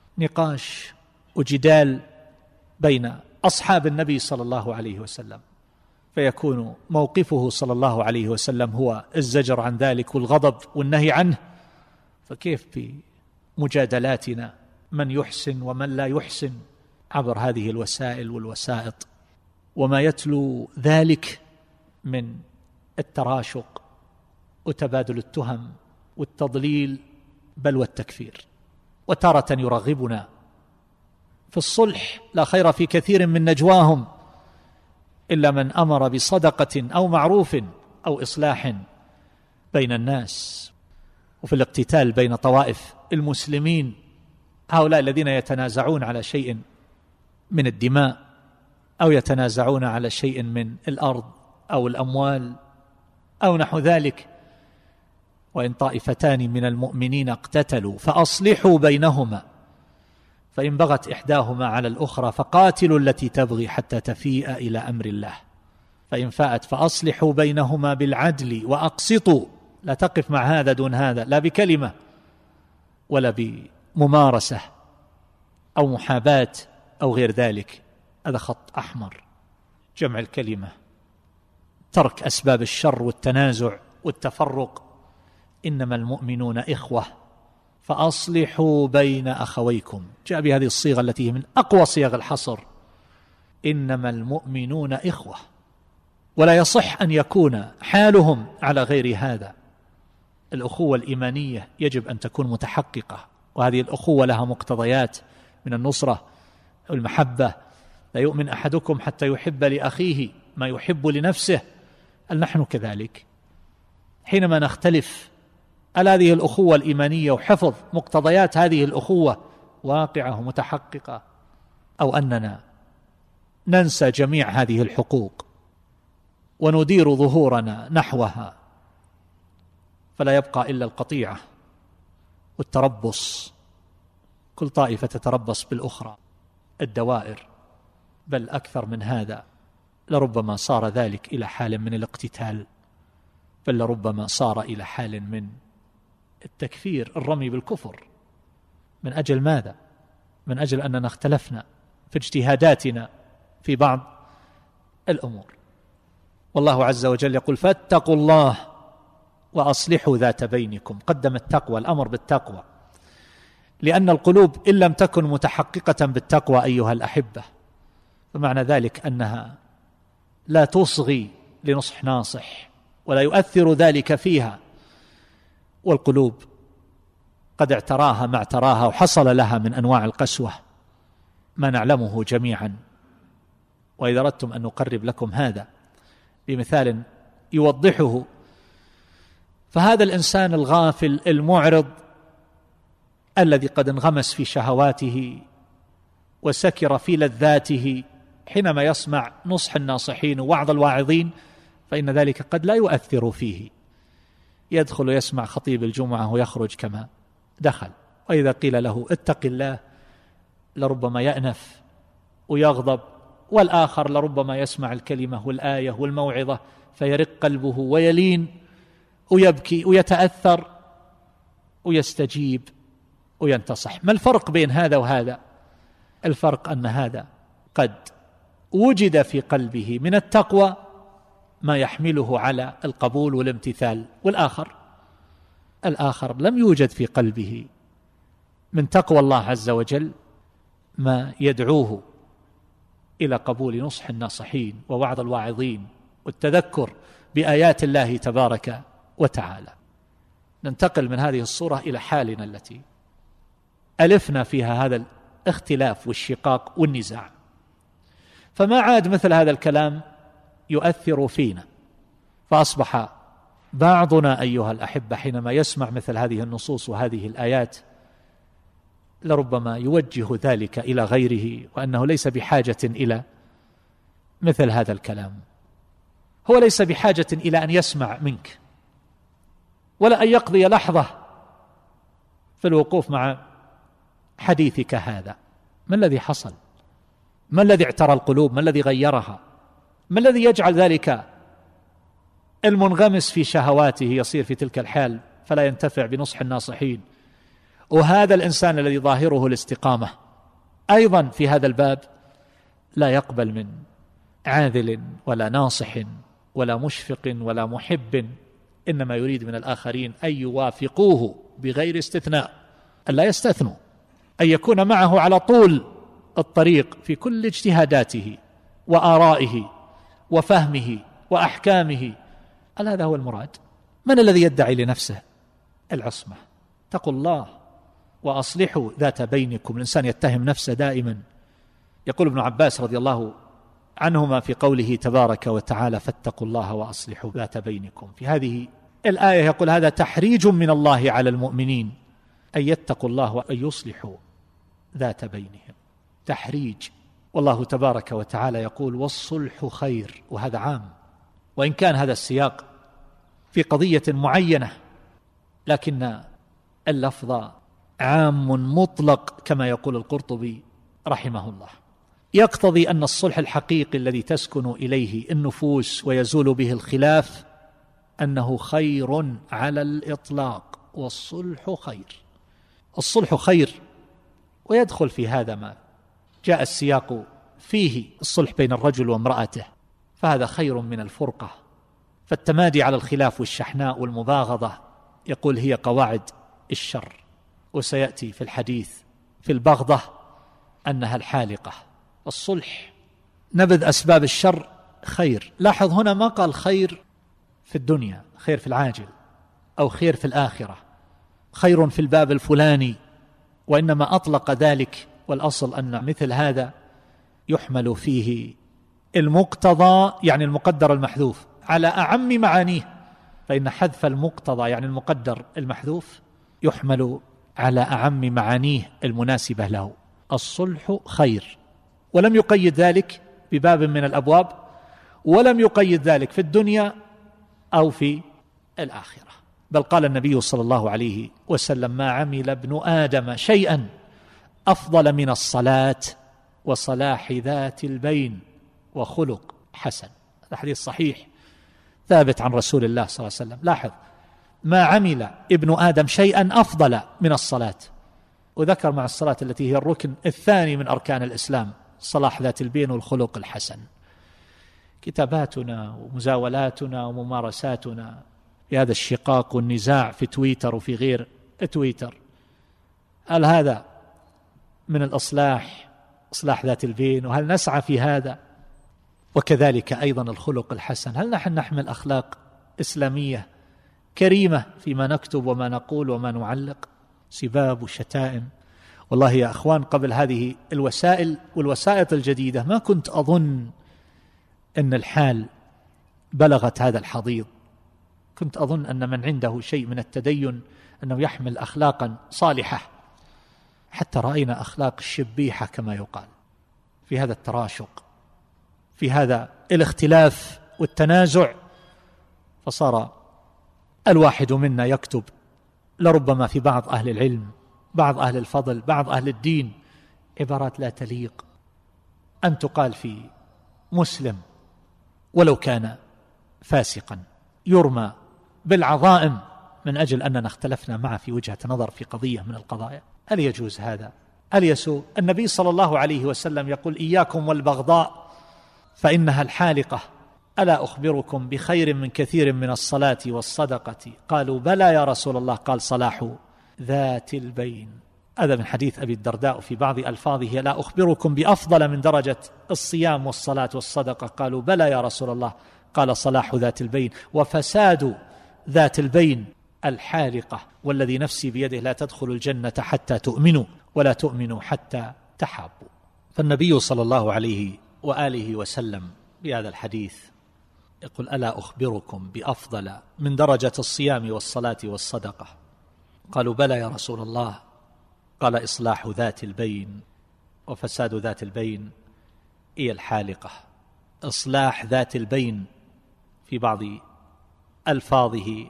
نقاش وجدال بين أصحاب النبي صلى الله عليه وسلم، فيكون موقفه صلى الله عليه وسلم هو الزجر عن ذلك والغضب والنهي عنه. فكيف بمجادلاتنا من يحسن ومن لا يحسن عبر هذه الوسائل والوسائط، وما يتلو ذلك من التراشق وتبادل التهم والتضليل بل والتكفير. وتارة يرغبنا في الصلح، لا خير في كثير من نجواهم إلا من أمر بصدقة أو معروف أو إصلاح بين الناس. وفي الاقتتال بين طوائف المسلمين، هؤلاء الذين يتنازعون على شيء من الدماء أو يتنازعون على شيء من الأرض أو الأموال أو نحو ذلك، وإن طائفتان من المؤمنين اقتتلوا فأصلحوا بينهما، فإن بغت إحداهما على الأخرى فقاتلوا التي تبغي حتى تفيء إلى أمر الله، فإن فاءت فأصلحوا بينهما بالعدل وأقسطوا. لا تقف مع هذا دون هذا، لا بكلمة ولا بممارسة أو محاباة أو غير ذلك، هذا خط أحمر. جمع الكلمة، ترك أسباب الشر والتنازع والتفرق. إنما المؤمنون إخوة فأصلحوا بين أخويكم، جاء بهذه الصيغة التي هي من أقوى صيغ الحصر، إنما المؤمنون إخوة، ولا يصح أن يكون حالهم على غير هذا. الأخوة الإيمانية يجب أن تكون متحققة، وهذه الأخوة لها مقتضيات من النصرة والمحبة. لا يؤمن أحدكم حتى يحب لأخيه ما يحب لنفسه. هل نحن كذلك؟ حينما نختلف على هذه الأخوة الإيمانية وحفظ مقتضيات هذه الأخوة واقعة متحققة، أو أننا ننسى جميع هذه الحقوق وندير ظهورنا نحوها، فلا يبقى إلا القطيعة والتربص، كل طائفة تتربص بالأخرى، الدوائر، بل أكثر من هذا. لربما صار ذلك إلى حال من الاقتتال، بل لربما صار إلى حال من التكفير، الرمي بالكفر. من أجل ماذا؟ من أجل أننا اختلفنا في اجتهاداتنا في بعض الأمور. والله عز وجل يقول فاتقوا الله وأصلحوا ذات بينكم. قدم التقوى، الأمر بالتقوى، لأن القلوب إن لم تكن متحققة بالتقوى أيها الأحبة، فمعنى ذلك أنها لا تصغي لنصح ناصح ولا يؤثر ذلك فيها. والقلوب قد اعتراها ما اعتراها وحصل لها من أنواع القسوة ما نعلمه جميعا. وإذا أردتم أن نقرب لكم هذا بمثال يوضحه، فهذا الإنسان الغافل المعرض الذي قد انغمس في شهواته وسكر في لذاته، حينما يسمع نصح الناصحين ووعظ الواعظين فإن ذلك قد لا يؤثر فيه، يدخل يسمع خطيب الجمعة ويخرج كما دخل. وإذا قيل له اتق الله لربما يأنف ويغضب، والآخر لربما يسمع الكلمة والآية والموعظة فيرق قلبه ويلين ويبكي ويتأثر ويستجيب وينتصح. ما الفرق بين هذا وهذا؟ الفرق أن هذا قد وجد في قلبه من التقوى ما يحمله على القبول والامتثال، والآخر لم يوجد في قلبه من تقوى الله عز وجل ما يدعوه إلى قبول نصح الناصحين ووعظ الواعظين والتذكر بآيات الله تبارك وتعالى. ننتقل من هذه الصورة إلى حالنا التي ألفنا فيها هذا الاختلاف والشقاق والنزاع، فما عاد مثل هذا الكلام يؤثر فينا، فأصبح بعضنا أيها الأحبة حينما يسمع مثل هذه النصوص وهذه الآيات لربما يوجه ذلك إلى غيره، وأنه ليس بحاجة إلى مثل هذا الكلام. هو ليس بحاجة إلى أن يسمع منك ولا أن يقضي لحظة في الوقوف مع حديثك هذا. ما الذي حصل؟ ما الذي اعترى القلوب؟ ما الذي غيرها؟ ما الذي يجعل ذلك المنغمس في شهواته يصير في تلك الحال فلا ينتفع بنصح الناصحين؟ وهذا الإنسان الذي ظاهره الاستقامة أيضا في هذا الباب لا يقبل من عاذل ولا ناصح ولا مشفق ولا محب، إنما يريد من الآخرين أن يوافقوه بغير استثناء، أن لا يستثنوا، أن يكون معه على طول الطريق في كل اجتهاداته وآرائه وفهمه وأحكامه. هذا هو المراد. من الذي يدعي لنفسه العصمة؟ اتقوا الله وأصلحوا ذات بينكم. الإنسان يتهم نفسه دائما يقول ابن عباس رضي الله عنهما في قوله تبارك وتعالى فاتقوا الله وأصلحوا ذات بينكم، في هذه الآية يقول هذا تحريج من الله على المؤمنين أن يتقوا الله وأن يصلحوا ذات بينهم، تحريج. والله تبارك وتعالى يقول والصلح خير، وهذا عام، وإن كان هذا السياق في قضية معينة لكن اللفظ عام مطلق كما يقول القرطبي رحمه الله، يقتضي أن الصلح الحقيقي الذي تسكن إليه النفوس ويزول به الخلاف أنه خير على الإطلاق، والصلح خير. الصلح خير، ويدخل في هذا ما جاء السياق فيه الصلح بين الرجل وامرأته، فهذا خير من الفرقة. فالتمادي على الخلاف والشحناء والمباغضة يقول هي قواعد الشر، وسيأتي في الحديث في البغضة أنها الحالقة. الصلح نبذ أسباب الشر خير. لاحظ هنا ما قال خير في الدنيا، خير في العاجل، أو خير في الآخرة، خير في الباب الفلاني، وإنما أطلق ذلك، والأصل أن مثل هذا يحمل فيه المقتضى يعني المقدر المحذوف على أعم معانيه، فإن حذف المقتضى يعني المقدر المحذوف يحمل على أعم معانيه المناسبة له. الصلح خير، ولم يقيد ذلك بباب من الأبواب، ولم يقيد ذلك في الدنيا أو في الآخرة، بل قال النبي صلى الله عليه وسلم ما عمل ابن آدم شيئا أفضل من الصلاة وصلاح ذات البين وخلق حسن. هذا حديث صحيح ثابت عن رسول الله صلى الله عليه وسلم. لاحظ ما عمل ابن آدم شيئا أفضل من الصلاة، وذكر مع الصلاة التي هي الركن الثاني من أركان الإسلام صلاح ذات البين والخلق الحسن. كتاباتنا ومزاولاتنا وممارساتنا في هذا الشقاق والنزاع في تويتر وفي غير تويتر، هل هذا من الإصلاح، إصلاح ذات البين؟ وهل نسعى في هذا؟ وكذلك أيضا الخلق الحسن، هل نحن نحمل أخلاق إسلامية كريمة فيما نكتب وما نقول وما نعلق؟ سباب وشتائم. والله يا أخوان قبل هذه الوسائل والوسائط الجديدة ما كنت أظن أن الحال بلغت هذا الحضيض. كنت أظن أن من عنده شيء من التدين أنه يحمل أخلاقا صالحة، حتى رأينا أخلاق الشبيحة كما يقال في هذا التراشق، في هذا الاختلاف والتنازع، فصار الواحد منا يكتب لربما في بعض أهل العلم، بعض أهل الفضل، بعض أهل الدين عبارات لا تليق أن تقال في مسلم ولو كان فاسقا، يرمى بالعظائم من أجل أننا اختلفنا معه في وجهة نظر في قضية من القضايا. هل يجوز هذا؟ هل يسوء؟ النبي صلى الله عليه وسلم يقول إياكم والبغضاء فإنها الحالقة، ألا أخبركم بخير من كثير من الصلاة والصدقة؟ قالوا بلى يا رسول الله، قال صلاح ذات البين. هذا من حديث أبي الدرداء في بعض ألفاظه لا أخبركم بأفضل من درجة الصيام والصلاة والصدقة؟ قالوا بلى يا رسول الله، قال صلاح ذات البين. وفساد ذات البين الحالقة، والذي نفسي بيده لا تدخل الجنة حتى تؤمنوا ولا تؤمنوا حتى تحابوا. فالنبي صلى الله عليه وآله وسلم بهذا الحديث يقول ألا أخبركم بأفضل من درجة الصيام والصلاة والصدقة؟ قالوا بلى يا رسول الله، قال إصلاح ذات البين وفساد ذات البين هي الحالقة. إصلاح ذات البين في بعض ألفاظه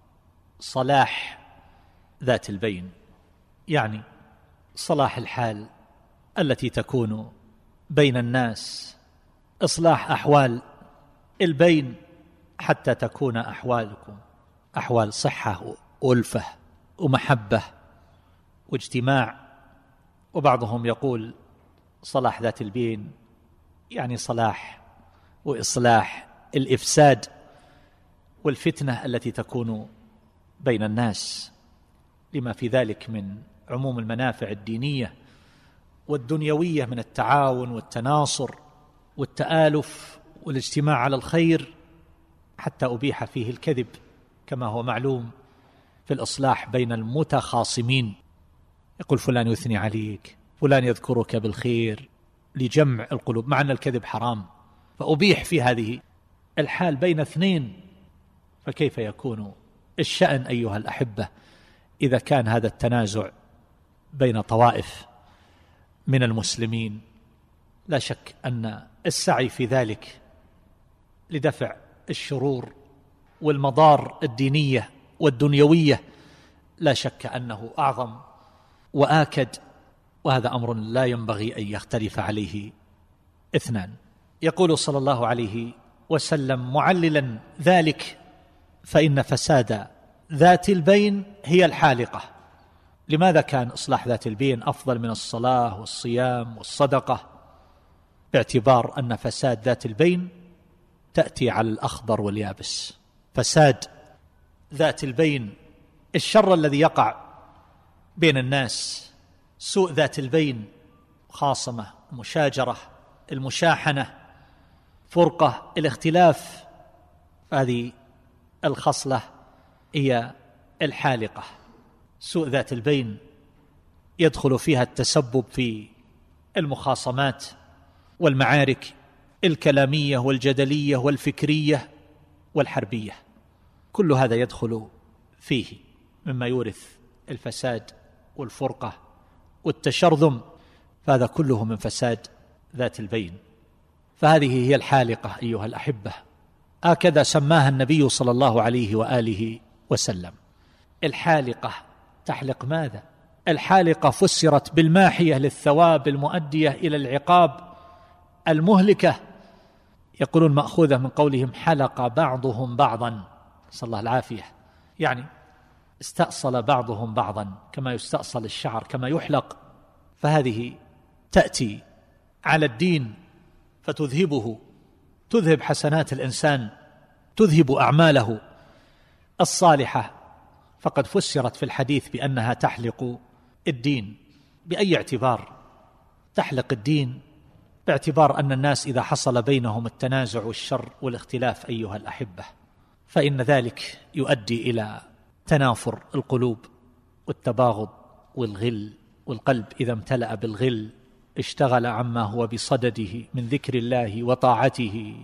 صلاح ذات البين، يعني صلاح الحال التي تكون بين الناس، إصلاح أحوال البين حتى تكون أحوالكم أحوال صحة وألفة ومحبة واجتماع. وبعضهم يقول صلاح ذات البين يعني صلاح وإصلاح الإفساد والفتنة التي تكون بين الناس، لما في ذلك من عموم المنافع الدينية والدنيوية من التعاون والتناصر والتآلف والاجتماع على الخير، حتى أبيح فيه الكذب كما هو معلوم في الإصلاح بين المتخاصمين. يقول فلان يثني عليك، فلان يذكرك بالخير، لجمع القلوب، مع أن الكذب حرام فأبيح في هذه الحال بين اثنين، فكيف يكون الشأن أيها الأحبة إذا كان هذا التنازع بين طوائف من المسلمين؟ لا شك أن السعي في ذلك لدفع الشرور والمضار الدينية والدنيوية لا شك أنه أعظم وآكد، وهذا أمر لا ينبغي أن يختلف عليه اثنان. يقول صلى الله عليه وسلم معللا ذلك: فإن فساد ذات البين هي الحالقة. لماذا كان إصلاح ذات البين أفضل من الصلاة والصيام والصدقة؟ باعتبار أن فساد ذات البين تأتي على الأخضر واليابس. فساد ذات البين الشر الذي يقع بين الناس، سوء ذات البين، خاصمة، مشاجرة، المشاحنة، فرقة، الاختلاف، هذه الخصلة هي الحالقة. سوء ذات البين يدخل فيها التسبب في المخاصمات والمعارك الكلامية والجدلية والفكرية والحربية، كل هذا يدخل فيه مما يورث الفساد والفرقة والتشرذم، فهذا كله من فساد ذات البين. فهذه هي الحالقة أيها الأحبة، هكذا سماها النبي صلى الله عليه وآله وسلم. الحالقة تحلق ماذا؟ الحالقة فسرت بالماحية للثواب المؤدية إلى العقاب المهلكة، يقولون مأخوذة من قولهم حلق بعضهم بعضا، صلى الله العافية، يعني استأصل بعضهم بعضا كما يستأصل الشعر، كما يحلق. فهذه تأتي على الدين فتذهبه، تذهب حسنات الإنسان، تذهب أعماله الصالحة. فقد فسرت في الحديث بأنها تحلق الدين. بأي اعتبار تحلق الدين؟ باعتبار أن الناس إذا حصل بينهم التنازع والشر والاختلاف أيها الأحبة فإن ذلك يؤدي إلى تنافر القلوب والتباغض والغل، والقلب إذا امتلأ بالغل اشتغل عما هو بصدده من ذكر الله وطاعته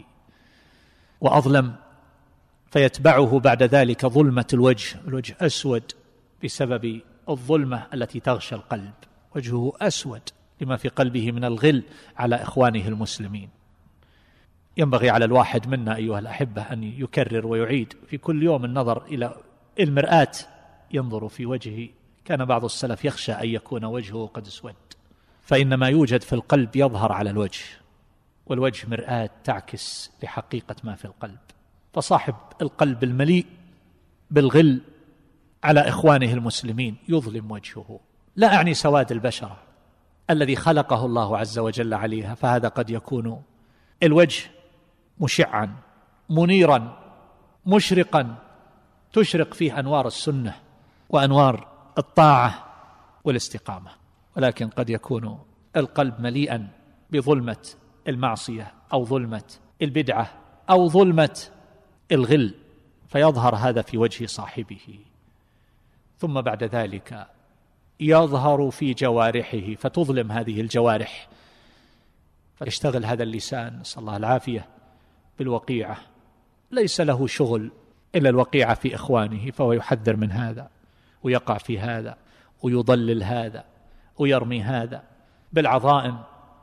وأظلم، فيتبعه بعد ذلك ظلمة الوجه أسود بسبب الظلمة التي تغشى القلب، وجهه أسود لما في قلبه من الغل على إخوانه المسلمين. ينبغي على الواحد منا أيها الأحبة أن يكرر ويعيد في كل يوم النظر إلى المرآة، ينظر في وجهه. كان بعض السلف يخشى أن يكون وجهه قد اسود، فإن ما يوجد في القلب يظهر على الوجه، والوجه مرآة تعكس لحقيقة ما في القلب. فصاحب القلب المليء بالغل على إخوانه المسلمين يظلم وجهه. لا أعني سواد البشرة الذي خلقه الله عز وجل عليها، فهذا قد يكون الوجه مشعا منيرا مشرقا تشرق فيه أنوار السنة وأنوار الطاعة والاستقامة، ولكن قد يكون القلب مليئا بظلمة المعصية أو ظلمة البدعة أو ظلمة الغل، فيظهر هذا في وجه صاحبه، ثم بعد ذلك يظهر في جوارحه فتظلم هذه الجوارح، فيشتغل هذا اللسان نسأل الله العافية بالوقيعة، ليس له شغل إلا الوقيعة في إخوانه، فهو يحذر من هذا ويقع في هذا ويضلل هذا ويرمي هذا بالعظائم،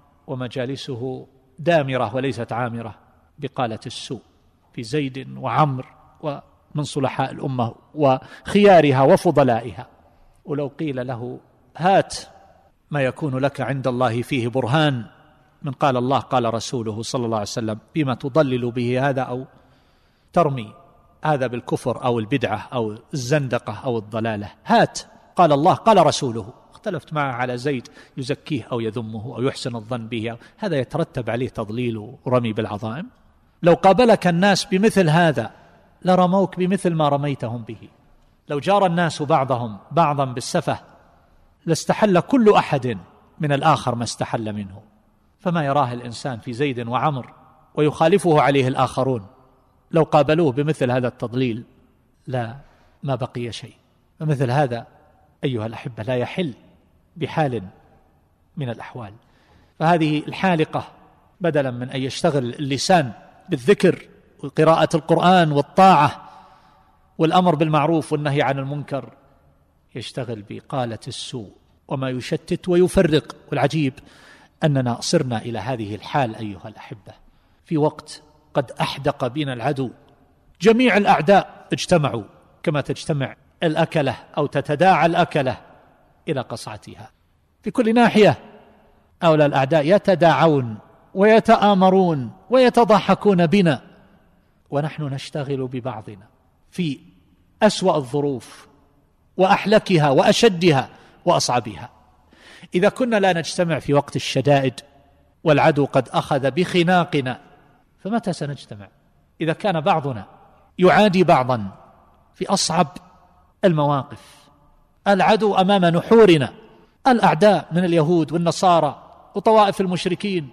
ومجالسه دامرة وليست عامرة بقالة السوء في زيد وعمر ومن صلحاء الأمة وخيارها وفضلائها. ولو قيل له هات ما يكون لك عند الله فيه برهان من قال الله قال رسوله صلى الله عليه وسلم، بما تضلل به هذا أو ترمي هذا بالكفر أو البدعة أو الزندقة أو الضلالة، هات قال الله قال رسوله. اختلفت معه على زيد يزكيه أو يذمه أو يحسن الظن به، هذا يترتب عليه تضليل ورمي بالعظائم. لو قابلك الناس بمثل هذا لرموك بمثل ما رميتهم به. لو جار الناس بعضهم بعضا بالسفه لاستحل كل أحد من الآخر ما استحل منه، فما يراه الإنسان في زيد وعمر ويخالفه عليه الآخرون، لو قابلوه بمثل هذا التضليل لا ما بقي شيء. فمثل هذا أيها الأحبة لا يحل بحال من الأحوال. فهذه الحالقة بدلا من أن يشتغل اللسان بالذكر وقراءة القرآن والطاعة والأمر بالمعروف والنهي عن المنكر، يشتغل بقالة السوء وما يشتت ويفرق. والعجيب أننا صرنا إلى هذه الحال أيها الأحبة في وقت قد أحدق بنا العدو. جميع الأعداء اجتمعوا كما تجتمع الأكلة أو تتداعى الأكلة إلى قصعتها في كل ناحية. هؤلاء الأعداء يتداعون ويتآمرون ويتضحكون بنا، ونحن نشتغل ببعضنا في أسوأ الظروف وأحلكها وأشدها وأصعبها. إذا كنا لا نجتمع في وقت الشدائد والعدو قد أخذ بخناقنا، فمتى سنجتمع؟ إذا كان بعضنا يعادي بعضا في أصعب المواقف. العدو أمام نحورنا، الأعداء من اليهود والنصارى وطوائف المشركين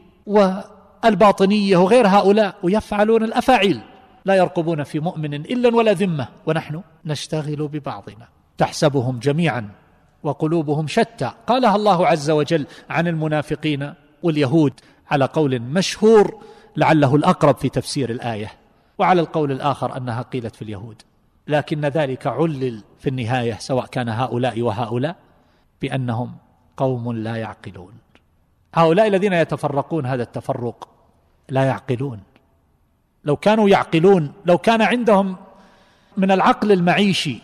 والباطنية وغير هؤلاء، ويفعلون الأفاعيل، لا يرقبون في مؤمن إلا ولا ذمة، ونحن نشتغل ببعضنا. تحسبهم جميعا وقلوبهم شتى، قالها الله عز وجل عن المنافقين واليهود على قول مشهور لعله الأقرب في تفسير الآية، وعلى القول الآخر أنها قيلت في اليهود، لكن ذلك علل في النهاية سواء كان هؤلاء وهؤلاء بأنهم قوم لا يعقلون. هؤلاء الذين يتفرقون هذا التفرق لا يعقلون. لو كانوا يعقلون، لو كان عندهم من العقل المعيشي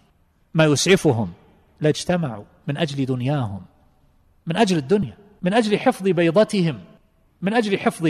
ما يسعفهم، لاجتمعوا من أجل دنياهم، من أجل الدنيا، من أجل حفظ بيضتهم، من أجل حفظ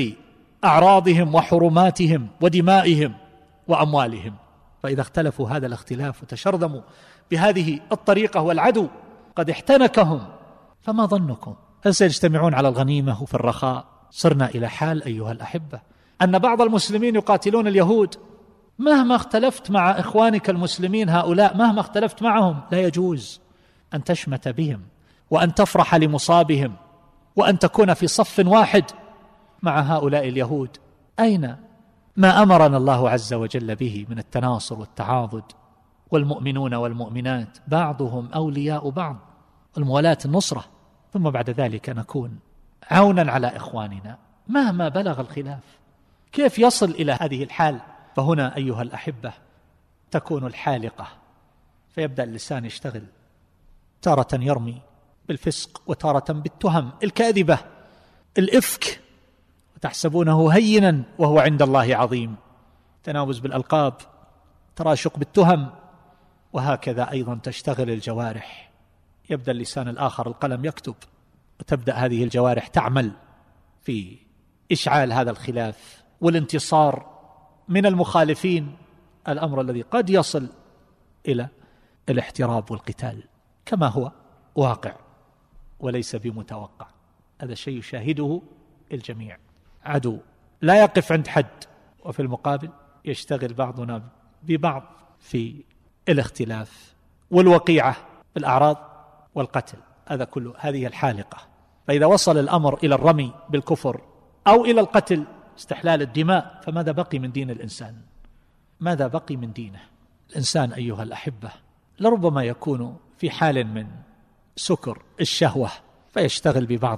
أعراضهم وحرماتهم ودمائهم وأموالهم. فإذا اختلفوا هذا الاختلاف وتشرذموا بهذه الطريقة والعدو قد احتنكهم، فما ظنكم؟ هل سيجتمعون على الغنيمة وفي الرخاء؟ صرنا إلى حال أيها الأحبة أن بعض المسلمين يقاتلون اليهود. مهما اختلفت مع إخوانك المسلمين هؤلاء، مهما اختلفت معهم، لا يجوز أن تشمت بهم وأن تفرح لمصابهم وأن تكون في صف واحد مع هؤلاء اليهود. أين ما أمرنا الله عز وجل به من التناصر والتعاضد، والمؤمنون والمؤمنات بعضهم أولياء بعض، الموالاة النصرة، ثم بعد ذلك نكون عونا على إخواننا مهما بلغ الخلاف. كيف يصل إلى هذه الحال؟ فهنا أيها الأحبة تكون الحالقة، فيبدأ اللسان يشتغل، تارة يرمي بالفسق وتارة بالتهم الكاذبة، الإفك، وتحسبونه هينا وهو عند الله عظيم، تناوز بالألقاب، تراشق بالتهم، وهكذا أيضا تشتغل الجوارح. يبدأ اللسان الآخر القلم يكتب، وتبدأ هذه الجوارح تعمل في إشعال هذا الخلاف والانتصار من المخالفين، الأمر الذي قد يصل إلى الاحتراب والقتال كما هو واقع وليس بمتوقع. هذا شيء يشاهده الجميع. عدو لا يقف عند حد، وفي المقابل يشتغل بعضنا ببعض في الاختلاف والوقيعة بالأعراض والقتل. هذا كله هذه الحالقة. فإذا وصل الأمر إلى الرمي بالكفر أو إلى القتل، استحلال الدماء، فماذا بقي من دين الإنسان؟ ماذا بقي من دينه؟ الإنسان أيها الأحبة لربما يكون في حال من سكر الشهوة فيشتغل ببعض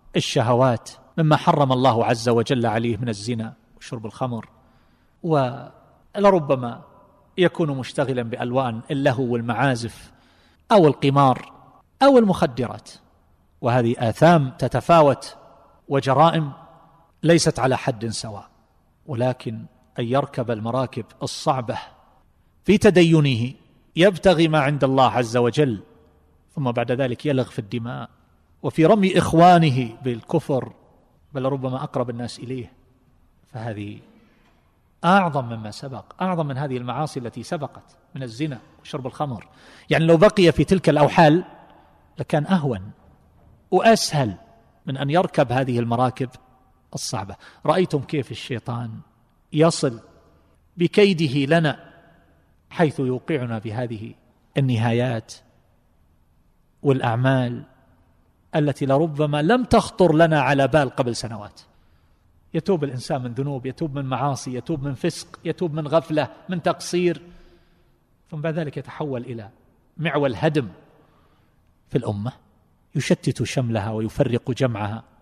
الشهوات مما حرم الله عز وجل عليه من الزنا وشرب الخمر، ولربما يكون مشتغلا بألوان اللهو والمعازف أو القمار أو المخدرات، وهذه آثام تتفاوت وجرائم ليست على حد سواء. ولكن أن يركب المراكب الصعبة في تدينه يبتغي ما عند الله عز وجل، ثم بعد ذلك يلغ في الدماء وفي رمي إخوانه بالكفر، بل ربما أقرب الناس إليه، فهذه أعظم مما سبق، أعظم من هذه المعاصي التي سبقت من الزنا وشرب الخمر. يعني لو بقي في تلك الأوحال لكان أهون وأسهل من أن يركب هذه المراكب الصعبة. رأيتم كيف الشيطان يصل بكيده لنا حيث يوقعنا بهذه النهايات والأعمال التي لربما لم تخطر لنا على بال قبل سنوات. يتوب الإنسان من ذنوب، يتوب من معاصي، يتوب من فسق، يتوب من غفلة، من تقصير، ثم بعد ذلك يتحول إلى معول هدم في الأمة، يشتت شملها ويفرق جمعها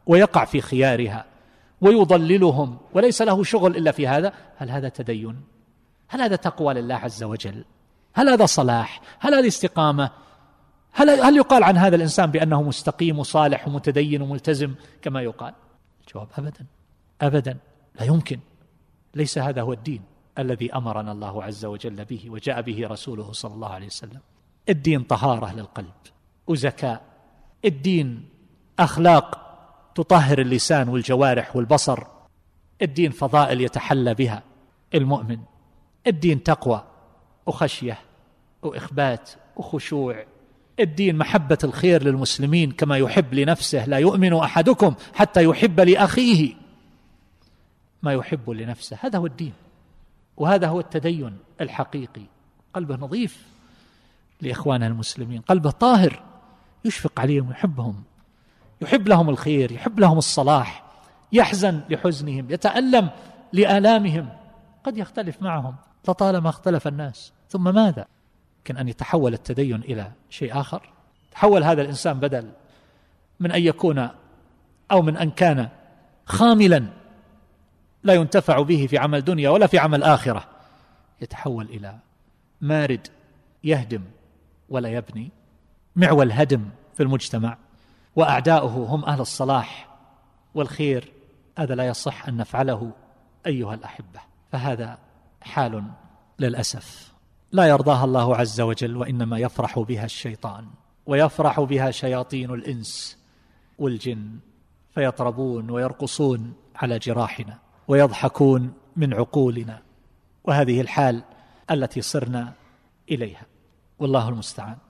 ويقع في خيارها ويضللهم وليس له شغل إلا في هذا، هل هذا تدين؟ هل هذا تقوى لله عز وجل؟ هل هذا صلاح؟ هل هذه استقامة؟ هل يقال عن هذا الإنسان بأنه مستقيم وصالح ومتدين وملتزم كما يقال؟ الجواب أبدا أبدا، لا يمكن. ليس هذا هو الدين الذي أمرنا الله عز وجل به وجاء به رسوله صلى الله عليه وسلم. الدين طهارة للقلب وزكاء، الدين أخلاق تطهر اللسان والجوارح والبصر، الدين فضائل يتحلى بها المؤمن، الدين تقوى وخشية وإخبات وخشوع، الدين محبة الخير للمسلمين كما يحب لنفسه. لا يؤمن أحدكم حتى يحب لأخيه ما يحب لنفسه. هذا هو الدين، وهذا هو التدين الحقيقي. قلبه نظيف لإخواننا المسلمين، قلبه طاهر، يشفق عليهم ويحبهم، يحب لهم الخير، يحب لهم الصلاح، يحزن لحزنهم، يتألم لآلامهم، قد يختلف معهم لطالما اختلف الناس. ثم ماذا؟ يمكن أن يتحول التدين إلى شيء آخر. تحول هذا الإنسان بدل من أن يكون أو من أن كان خاملا لا ينتفع به في عمل دنيا ولا في عمل آخرة، يتحول إلى مارد يهدم ولا يبني، معول هدم في المجتمع، وأعداؤه هم أهل الصلاح والخير. هذا لا يصح أن نفعله أيها الأحبة، فهذا حال للأسف لا يرضاها الله عز وجل، وإنما يفرح بها الشيطان ويفرح بها شياطين الإنس والجن، فيطربون ويرقصون على جراحنا ويضحكون من عقولنا، وهذه الحال التي صرنا إليها، والله المستعان.